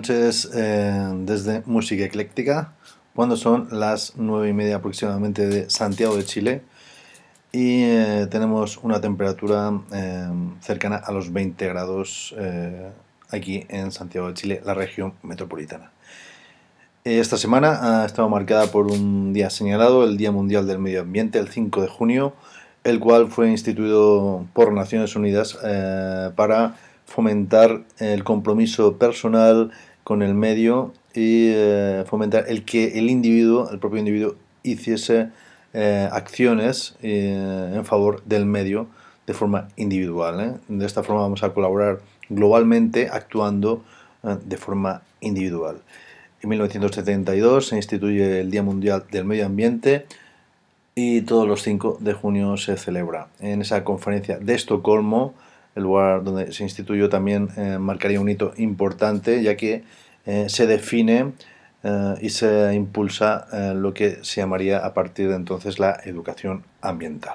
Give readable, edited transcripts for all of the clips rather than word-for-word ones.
noches desde Música Ecléctica, cuando son las 9:30 aproximadamente de Santiago de Chile y tenemos una temperatura cercana a los 20 grados aquí en Santiago de Chile, la región metropolitana. Esta semana ha estado marcada por un día señalado, el Día Mundial del Medio Ambiente, el 5 de junio, el cual fue instituido por Naciones Unidas para fomentar el compromiso personal con el medio y fomentar el que el propio individuo, hiciese acciones en favor del medio de forma individual. De esta forma vamos a colaborar globalmente actuando de forma individual. En 1972 se instituye el Día Mundial del Medio Ambiente y todos los 5 de junio se celebra. En esa conferencia de Estocolmo, el lugar donde se instituyó, también marcaría un hito importante, ya que se define y se impulsa lo que se llamaría a partir de entonces la educación ambiental.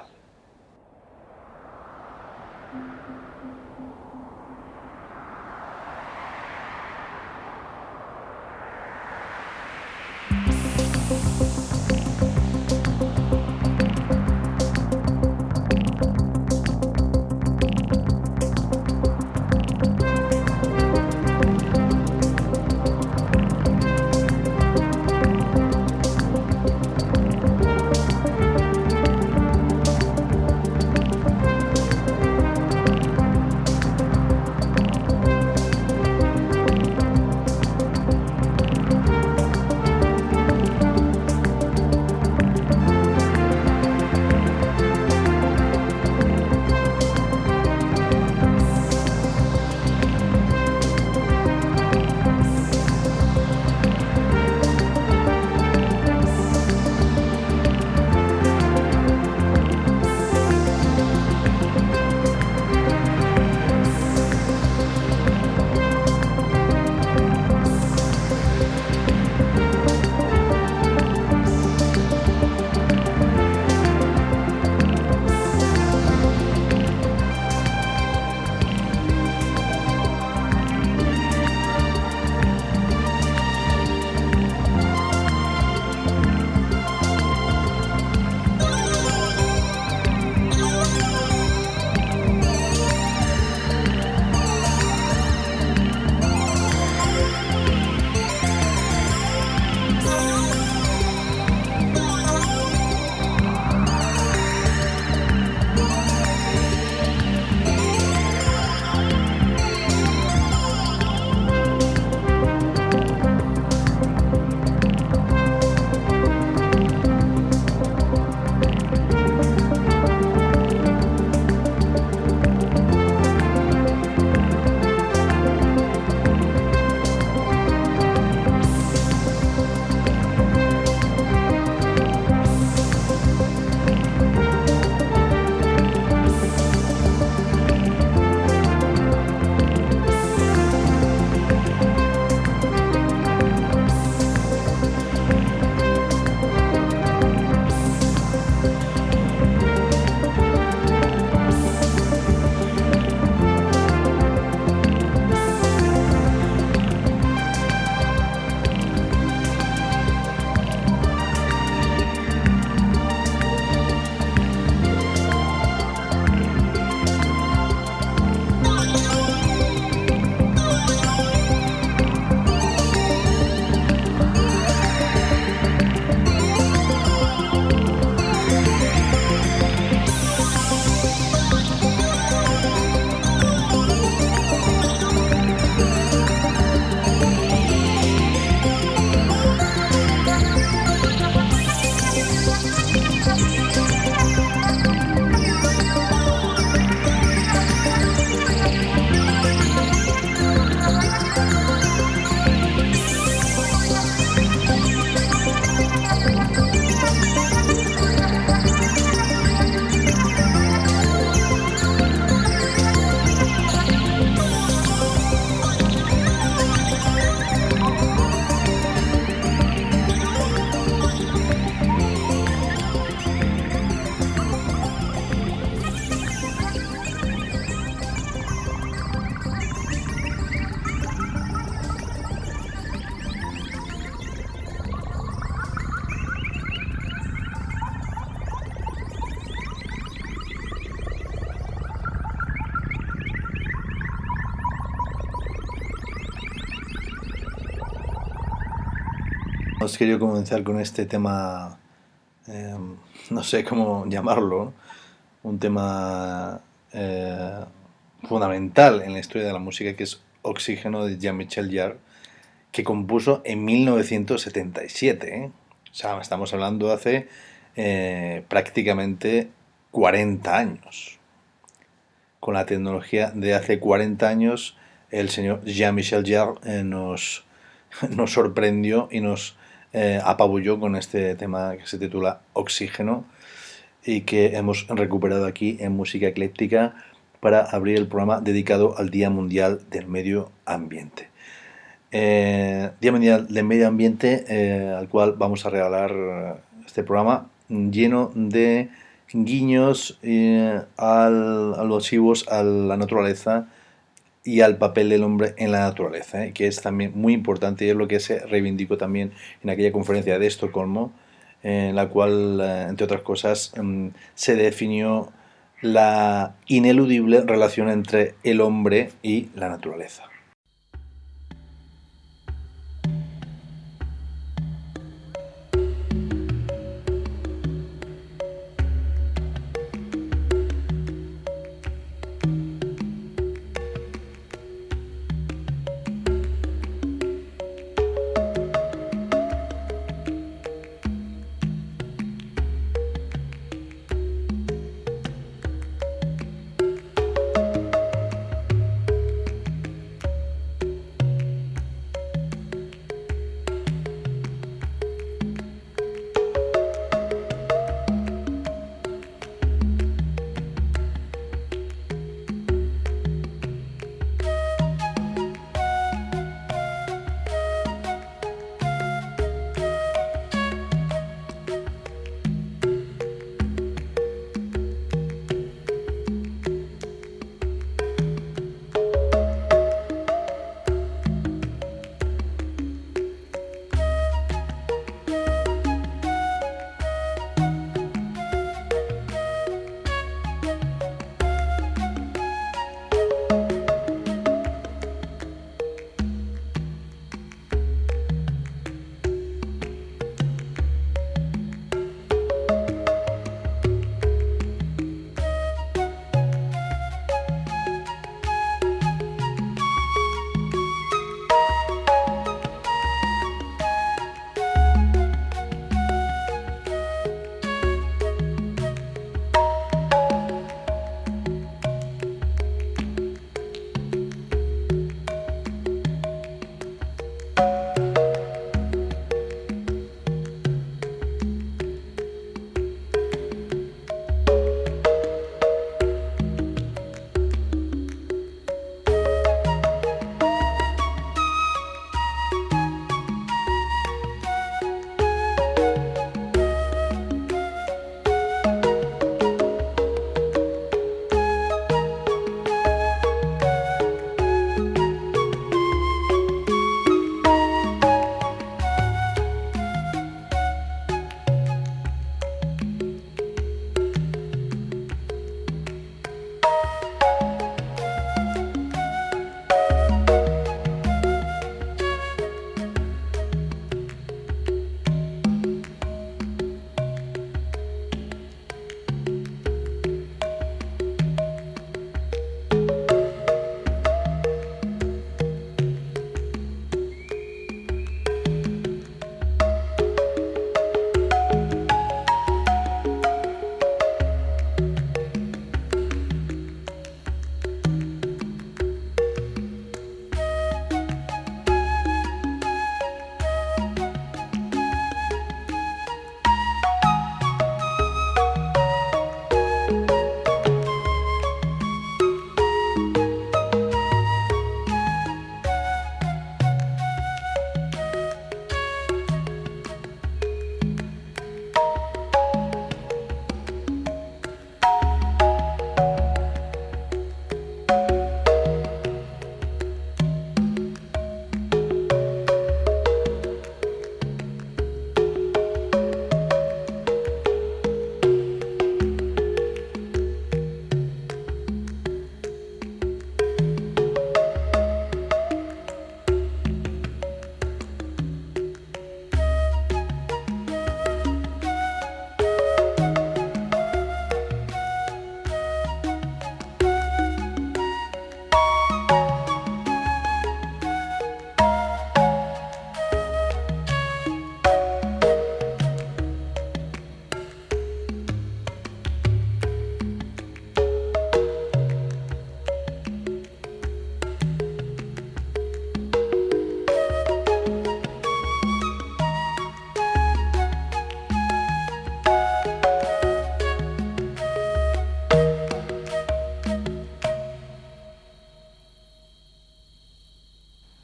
hemos querido comenzar con este tema, eh, no sé cómo llamarlo, un tema fundamental en la historia de la música, que es Oxígeno de Jean-Michel Jarre, que compuso en 1977. ¿Eh? O sea, estamos hablando de hace prácticamente 40 años. Con la tecnología de hace 40 años, el señor Jean-Michel Jarre nos sorprendió y nos apabulló con este tema que se titula Oxígeno y que hemos recuperado aquí en Música Ecléctica para abrir el programa dedicado al Día Mundial del Medio Ambiente. Día Mundial del Medio Ambiente, al cual vamos a regalar este programa lleno de guiños alusivos a la naturaleza y al papel del hombre en la naturaleza, que es también muy importante y es lo que se reivindicó también en aquella conferencia de Estocolmo, en la cual, entre otras cosas, se definió la ineludible relación entre el hombre y la naturaleza.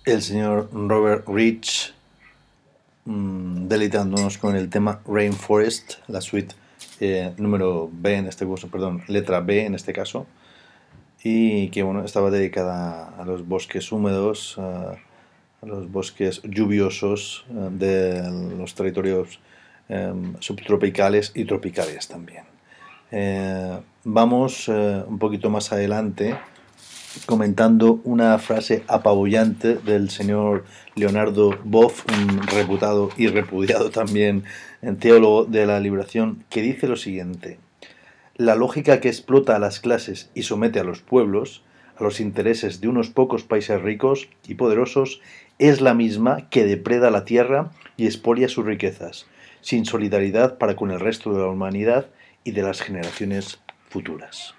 el señor Robert Rich, deleitándonos con el tema Rainforest, la suite número B en este caso, perdón, letra B en este caso, y que bueno, estaba dedicada a los bosques húmedos, a los bosques lluviosos de los territorios subtropicales y tropicales también. Vamos un poquito más adelante comentando una frase apabullante del señor Leonardo Boff, un reputado y repudiado también teólogo de la liberación, que dice lo siguiente: la lógica que explota a las clases y somete a los pueblos a los intereses de unos pocos países ricos y poderosos es la misma que depreda la tierra y expolia sus riquezas, sin solidaridad para con el resto de la humanidad y de las generaciones futuras.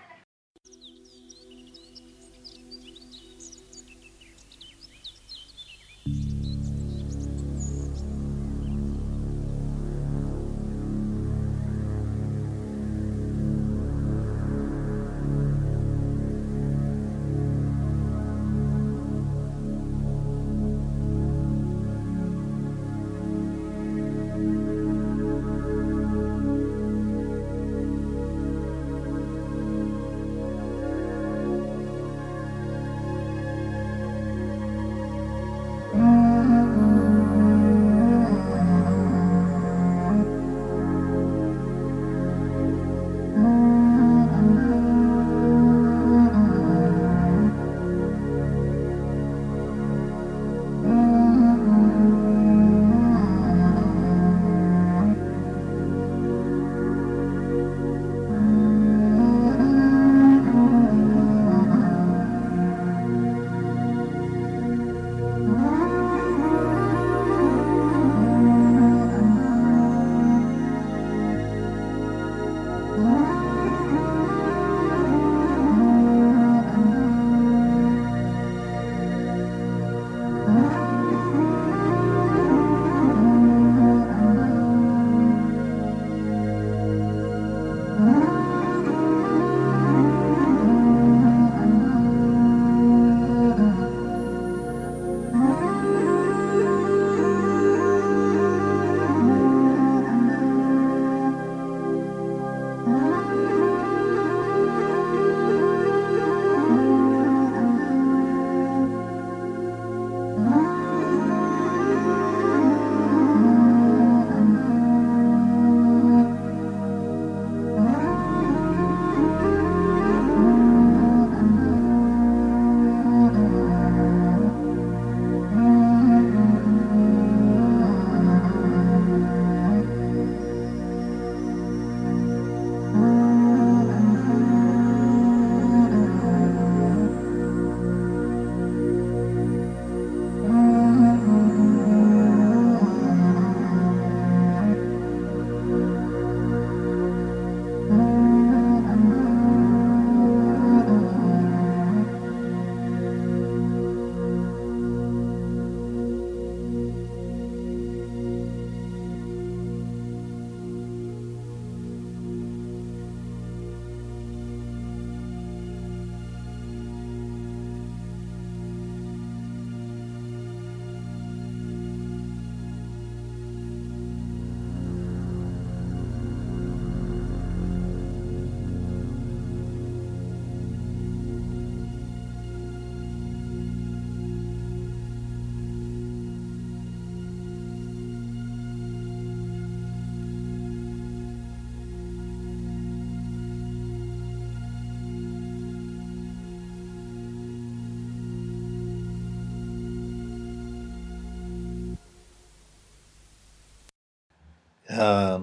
Uh,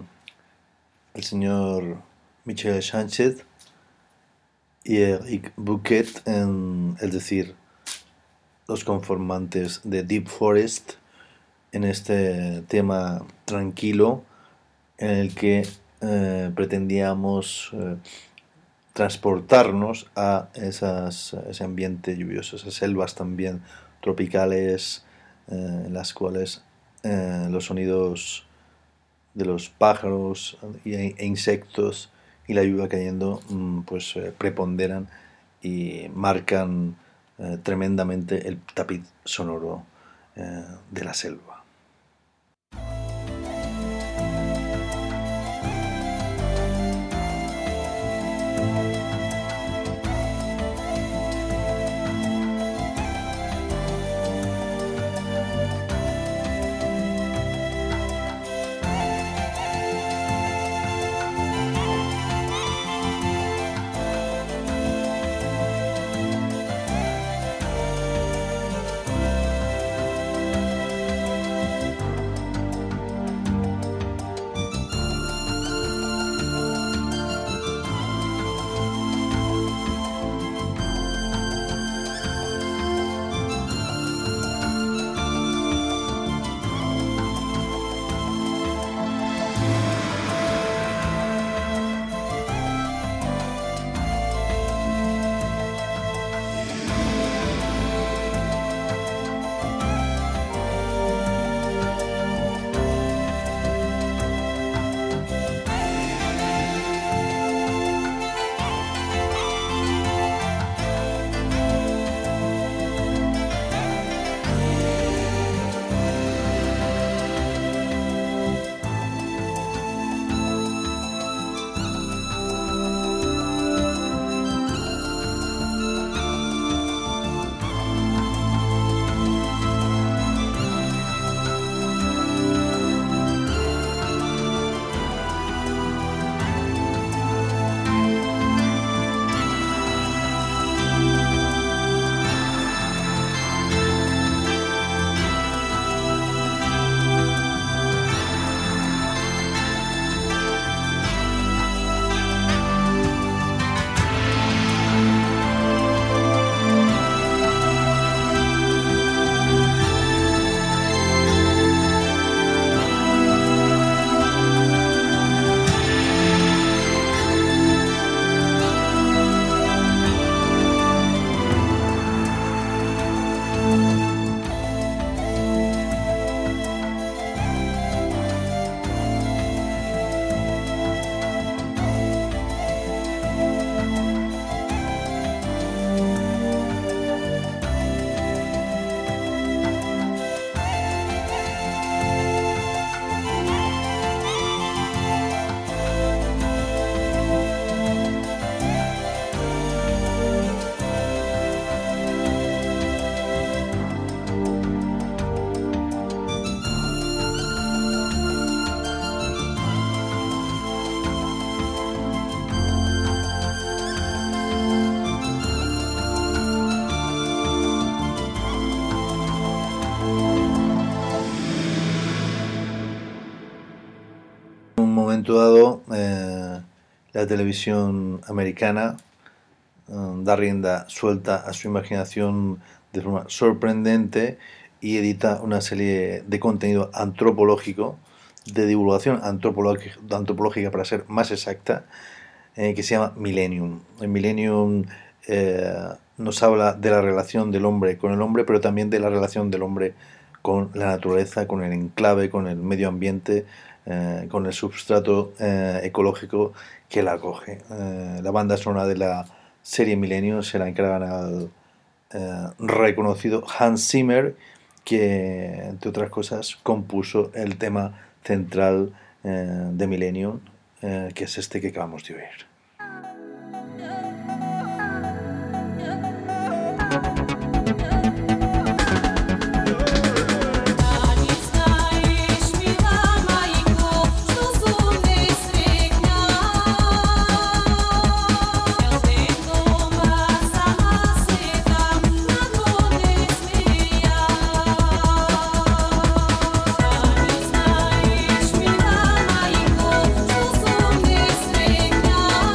el señor Michel Sánchez y Eric Bouquet, es decir, los conformantes de Deep Forest, en este tema tranquilo en el que pretendíamos transportarnos a ese ambiente lluvioso, esas selvas también tropicales, en las cuales los sonidos de los pájaros e insectos y la lluvia cayendo pues preponderan y marcan tremendamente el tapiz sonoro de la selva. Momento dado, la televisión americana da rienda suelta a su imaginación de forma sorprendente y edita una serie de contenido antropológico, de divulgación antropológica para ser más exacta, que se llama Millennium. El Millennium nos habla de la relación del hombre con el hombre, pero también de la relación del hombre con la naturaleza, con el enclave, con el medio ambiente, con el substrato ecológico que la acoge. La banda sonora de la serie Millennium se la encargan al reconocido Hans Zimmer, que entre otras cosas compuso el tema central de Millennium, que es este que acabamos de oír. Thank you.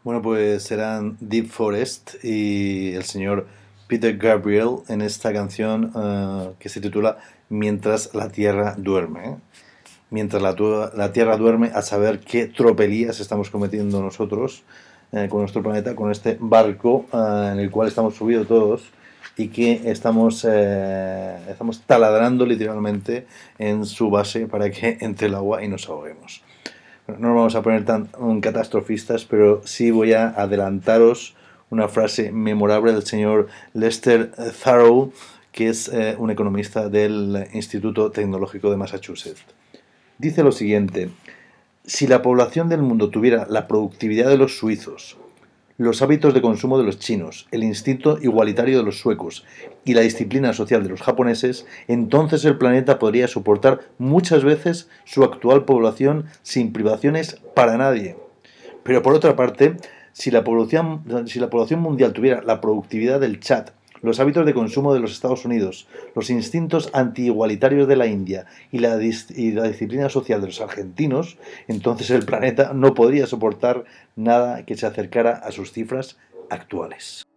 Bueno, pues serán Deep Forest y el señor Peter Gabriel en esta canción que se titula Mientras la Tierra duerme. ¿Eh? Mientras la Tierra duerme, a saber qué tropelías estamos cometiendo nosotros con nuestro planeta, con este barco en el cual estamos subidos todos y que estamos taladrando literalmente en su base para que entre el agua y nos ahoguemos. Bueno, no nos vamos a poner tan catastrofistas, pero sí voy a adelantaros una frase memorable del señor Lester Thurow, que es un economista del Instituto Tecnológico de Massachusetts. Dice lo siguiente: si la población del mundo tuviera la productividad de los suizos, los hábitos de consumo de los chinos, el instinto igualitario de los suecos y la disciplina social de los japoneses, entonces el planeta podría soportar muchas veces su actual población sin privaciones para nadie. Pero por otra parte, si la población mundial tuviera la productividad del Chad, los hábitos de consumo de los Estados Unidos, los instintos anti-igualitarios de la India y la disciplina social de los argentinos, entonces el planeta no podría soportar nada que se acercara a sus cifras actuales.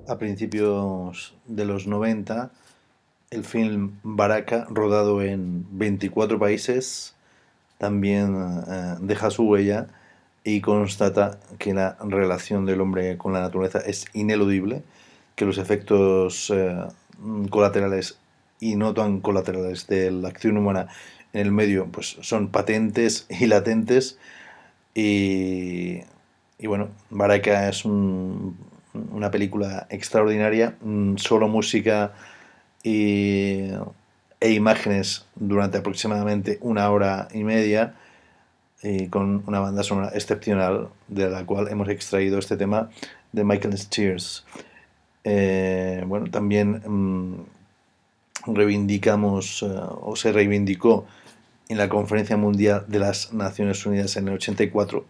a principios de los 90 el film Baraka, rodado en 24 países, también deja su huella y constata que la relación del hombre con la naturaleza es ineludible, que los efectos colaterales y no tan colaterales de la acción humana en el medio pues son patentes y latentes y, y bueno, Baraka es una película extraordinaria, solo música y, e imágenes durante aproximadamente 1 hora y media y con una banda sonora excepcional de la cual hemos extraído este tema de Michael Steers. Bueno, también reivindicamos o se reivindicó en la Conferencia Mundial de las Naciones Unidas en el 84,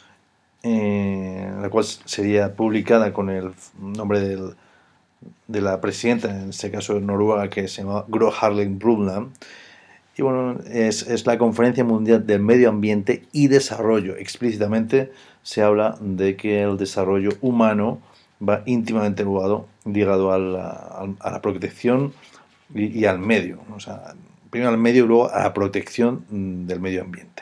la cual sería publicada con el nombre de la presidenta, en este caso de Noruega, que se llama Gro Harlem Brundtland. Y bueno, es la Conferencia Mundial del Medio Ambiente y Desarrollo. Explícitamente se habla de que el desarrollo humano va íntimamente ligado a la protección y al medio. O sea, primero al medio y luego a la protección del medio ambiente.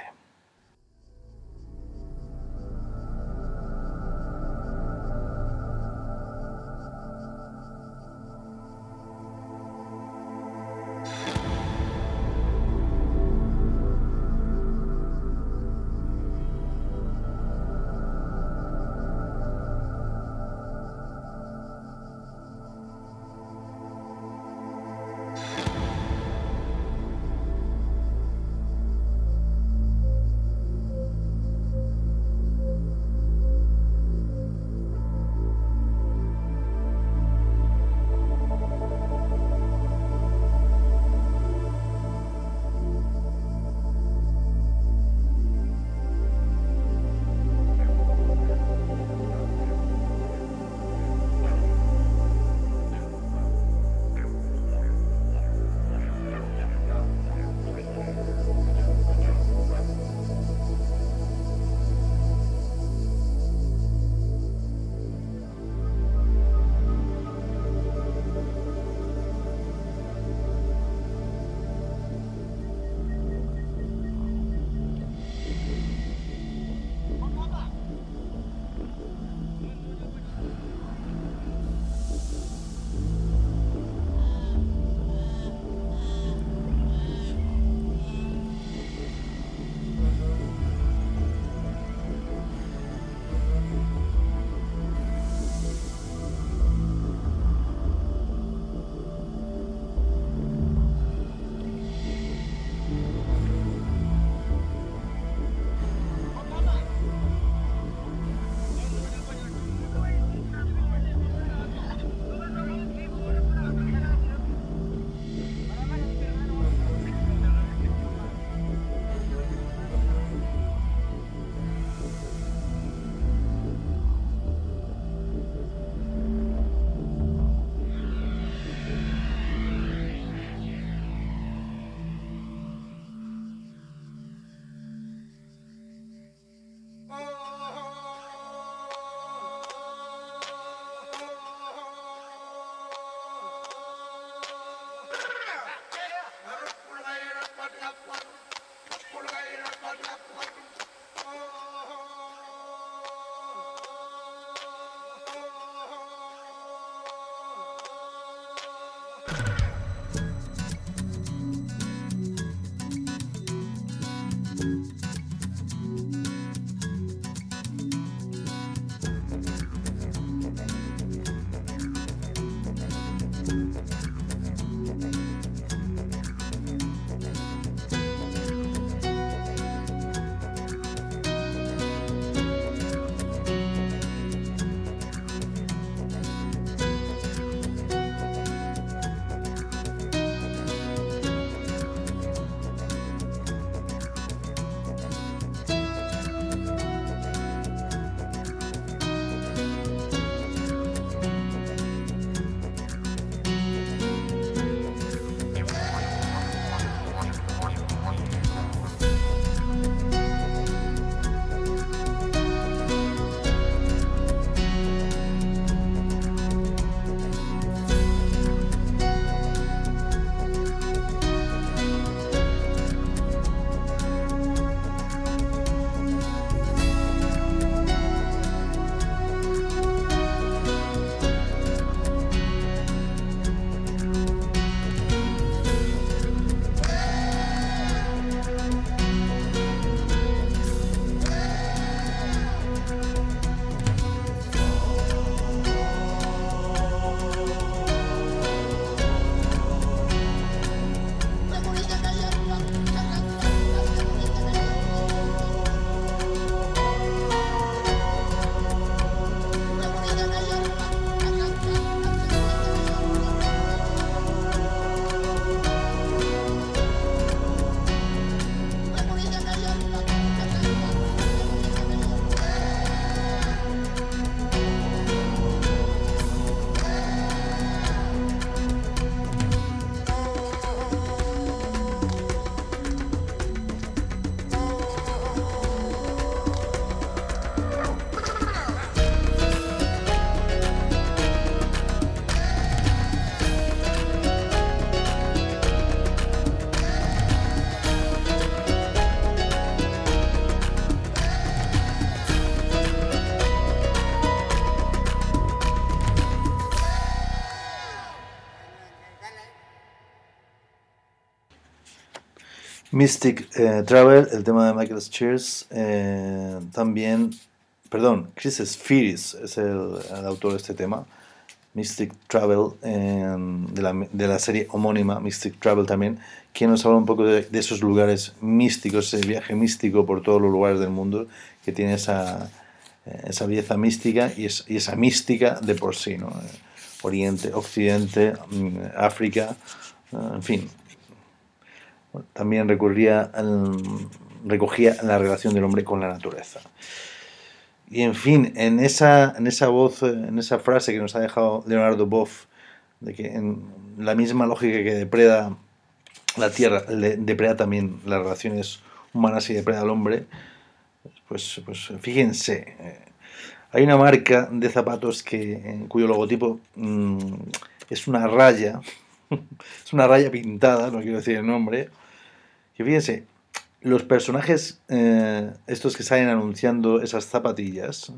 Mystic Travel, el tema de Michael Shears, también, perdón, Chris Spheris es el autor de este tema. Mystic Travel, de la serie homónima Mystic Travel también, que nos habla un poco de esos lugares místicos, ese viaje místico por todos los lugares del mundo, que tiene esa belleza mística y esa mística de por sí, ¿no? Oriente, Occidente, África, en fin. También recogía la relación del hombre con la naturaleza. Y en fin, en esa voz, en esa frase que nos ha dejado Leonardo Boff, de que en la misma lógica que depreda la tierra, depreda también las relaciones humanas y depreda al hombre, pues fíjense, hay una marca de zapatos cuyo logotipo es una raya, es una raya pintada, no quiero decir el nombre, que fíjense, los personajes estos que salen anunciando esas zapatillas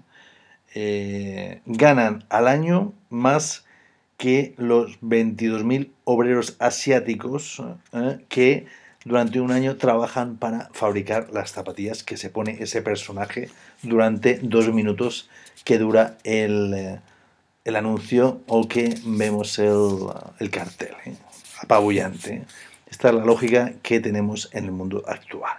ganan al año más que los 22.000 obreros asiáticos que durante un año trabajan para fabricar las zapatillas que se pone ese personaje durante 2 minutos que dura el anuncio o que vemos el cartel. Apabullante. Esta es la lógica que tenemos en el mundo actual.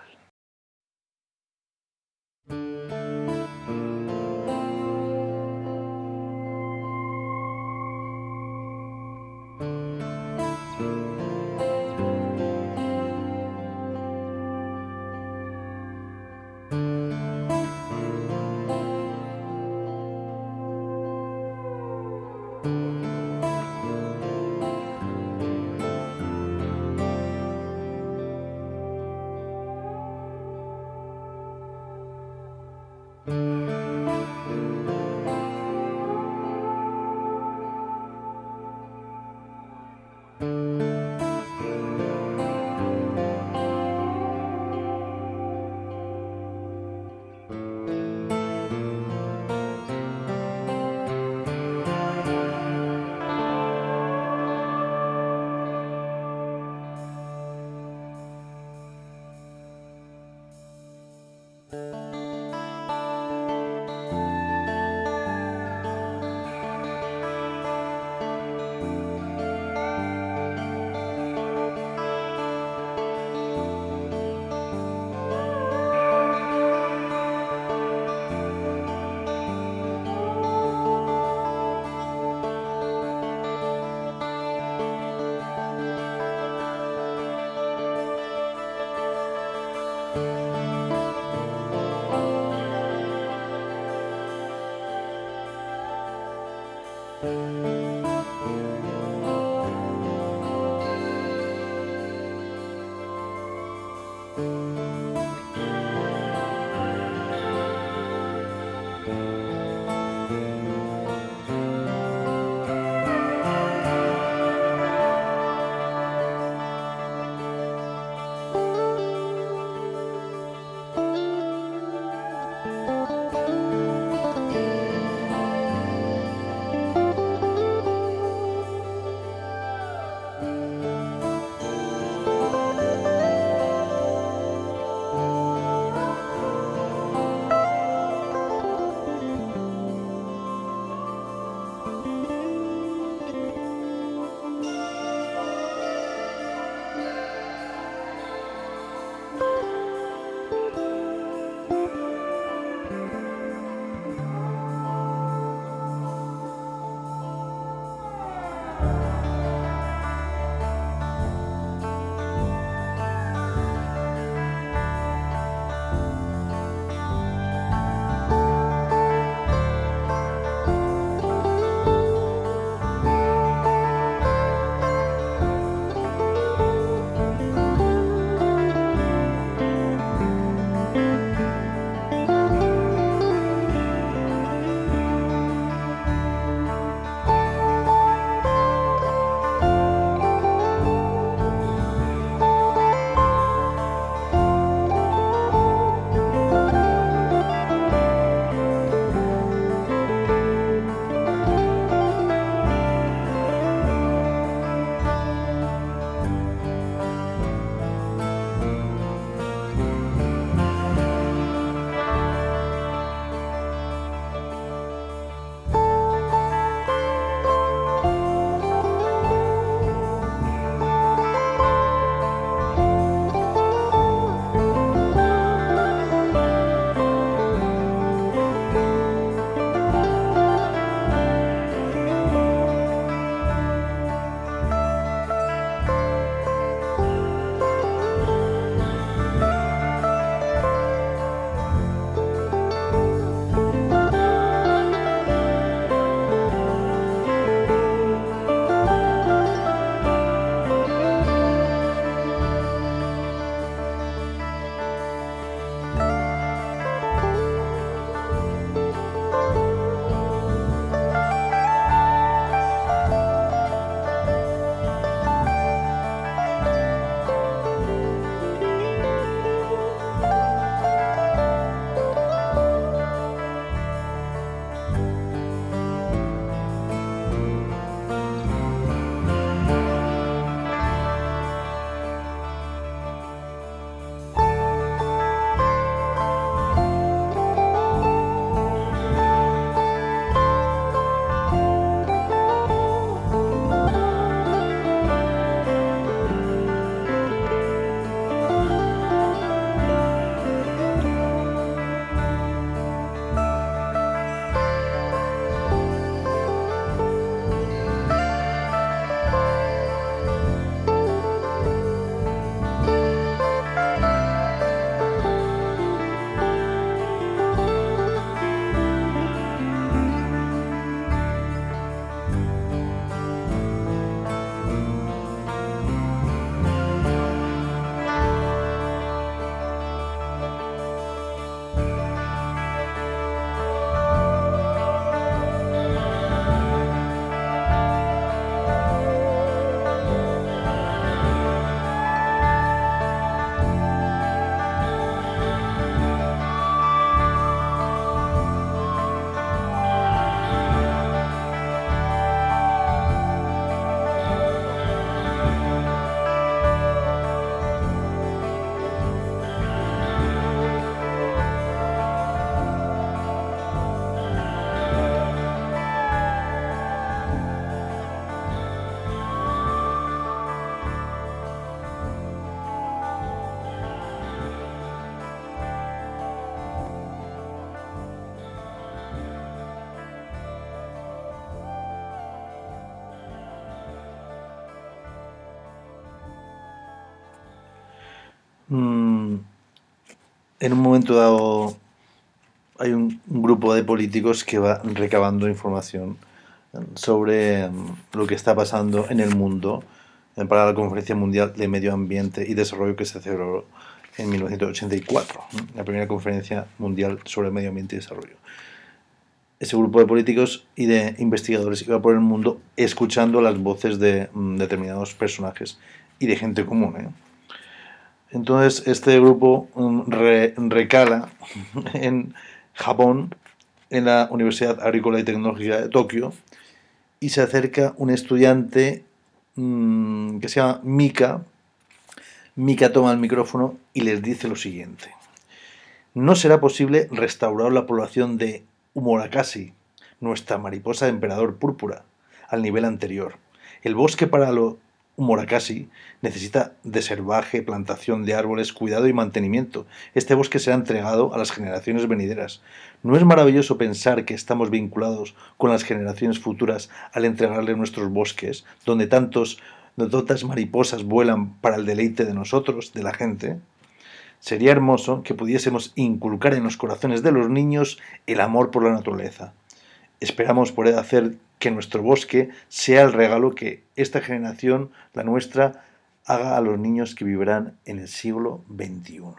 Mm, en un momento dado hay un grupo de políticos que va recabando información sobre lo que está pasando en el mundo para la Conferencia Mundial de Medio Ambiente y Desarrollo que se celebró en 1984, la primera conferencia mundial sobre medio ambiente y desarrollo. Ese grupo de políticos y de investigadores iba por el mundo escuchando las voces de determinados personajes y de gente común. Entonces este grupo recala en Japón, en la Universidad Agrícola y Tecnológica de Tokio, y se acerca un estudiante que se llama Mika. Mika toma el micrófono y les dice lo siguiente: no será posible restaurar la población de Umorakashi, nuestra mariposa de emperador púrpura, al nivel anterior. El bosque para lo Umorakashi necesita de salvaje, plantación de árboles, cuidado y mantenimiento. Este bosque será entregado a las generaciones venideras. ¿No es maravilloso pensar que estamos vinculados con las generaciones futuras al entregarle nuestros bosques, donde tantas mariposas vuelan para el deleite de nosotros, de la gente? Sería hermoso que pudiésemos inculcar en los corazones de los niños el amor por la naturaleza. Esperamos poder hacer que nuestro bosque sea el regalo que esta generación, la nuestra, haga a los niños que vivirán en el siglo XXI.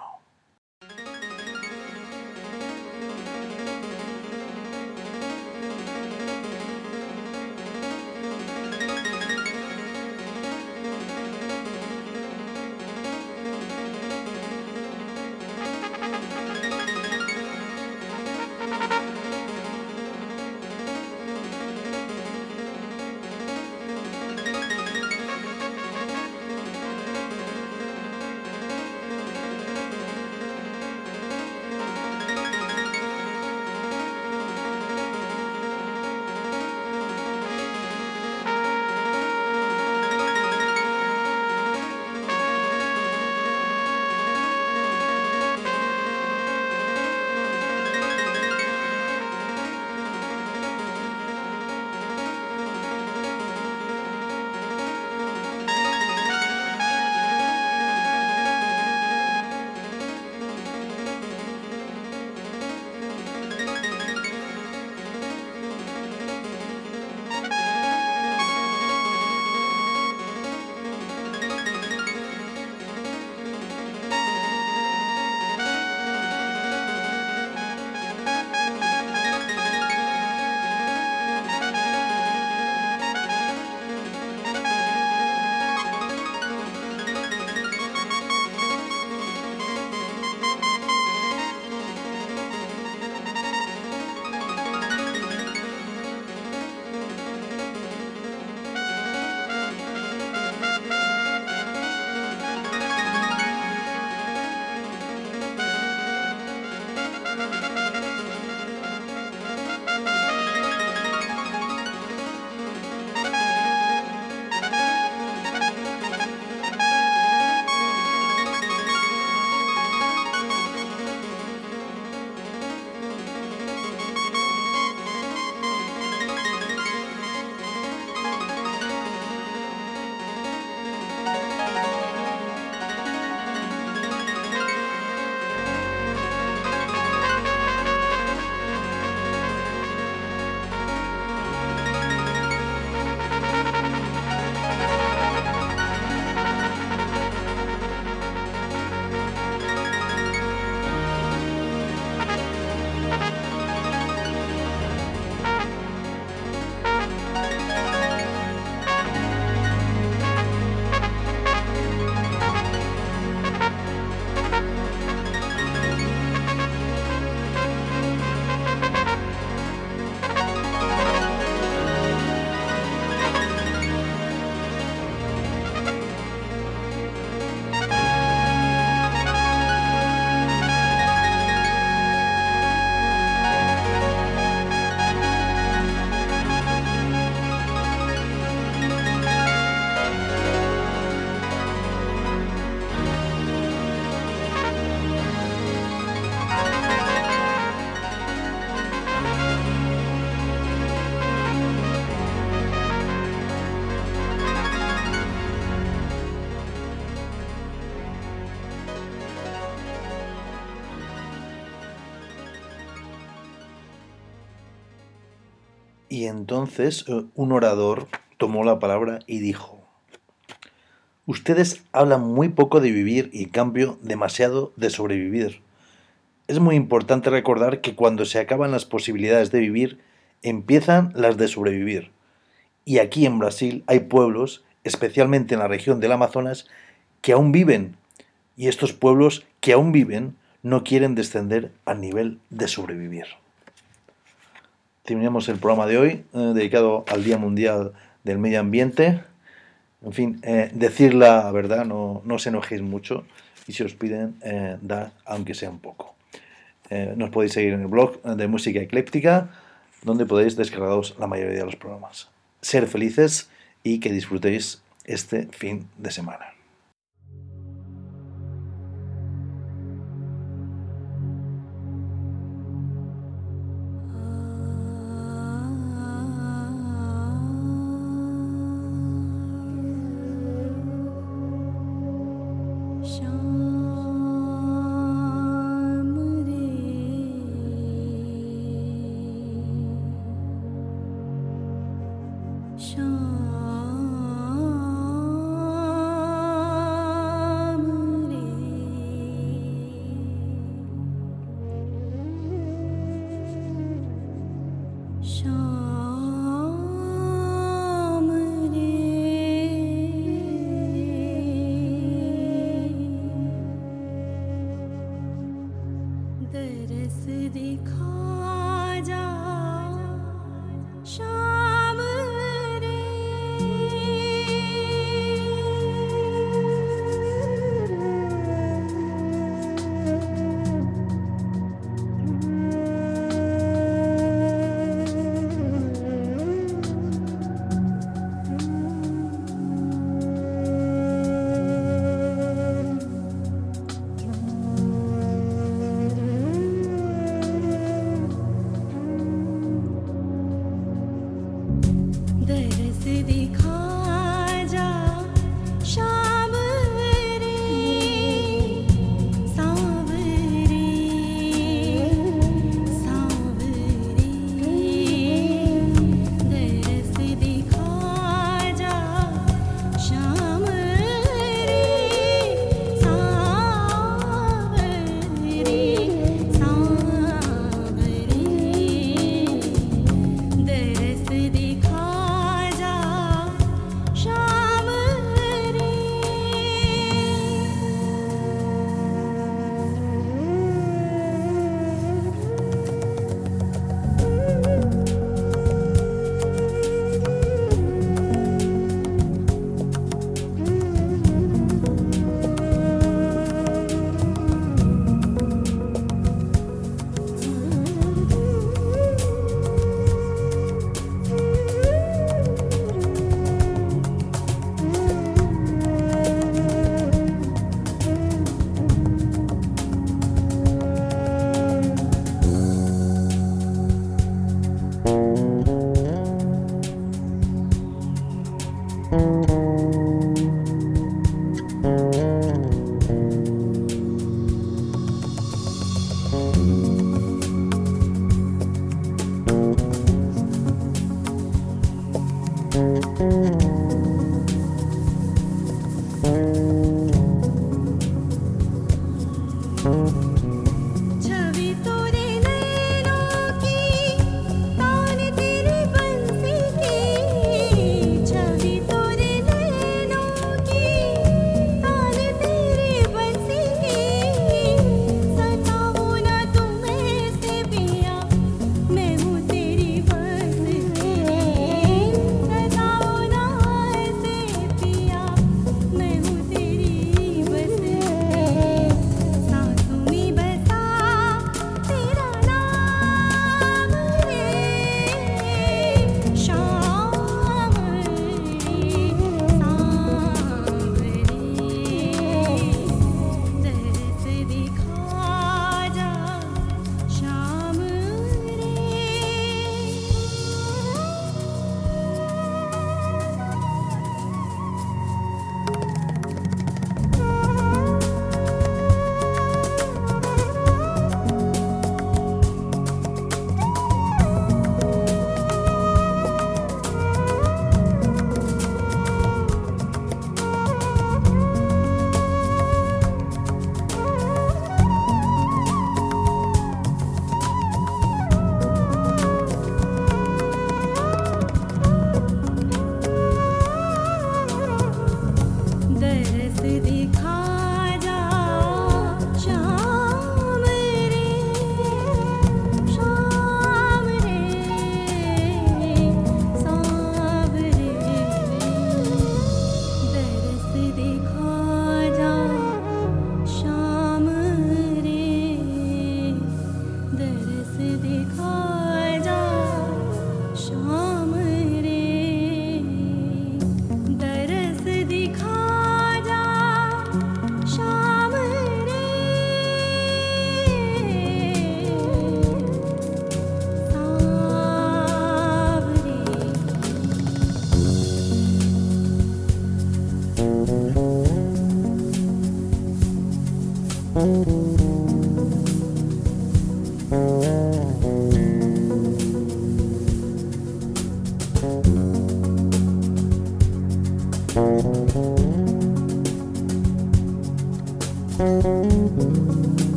Y entonces un orador tomó la palabra y dijo: ustedes hablan muy poco de vivir y en cambio demasiado de sobrevivir. Es muy importante recordar que cuando se acaban las posibilidades de vivir, empiezan las de sobrevivir. Y aquí en Brasil hay pueblos, especialmente en la región del Amazonas, que aún viven. Y estos pueblos que aún viven no quieren descender al nivel de sobrevivir. Terminamos el programa de hoy, dedicado al Día Mundial del Medio Ambiente. En fin, decir la verdad, no os enojéis mucho, y si os piden, dad aunque sea un poco. Nos podéis seguir en el blog de Música Ecléptica, donde podéis descargaros la mayoría de los programas. Ser felices y que disfrutéis este fin de semana.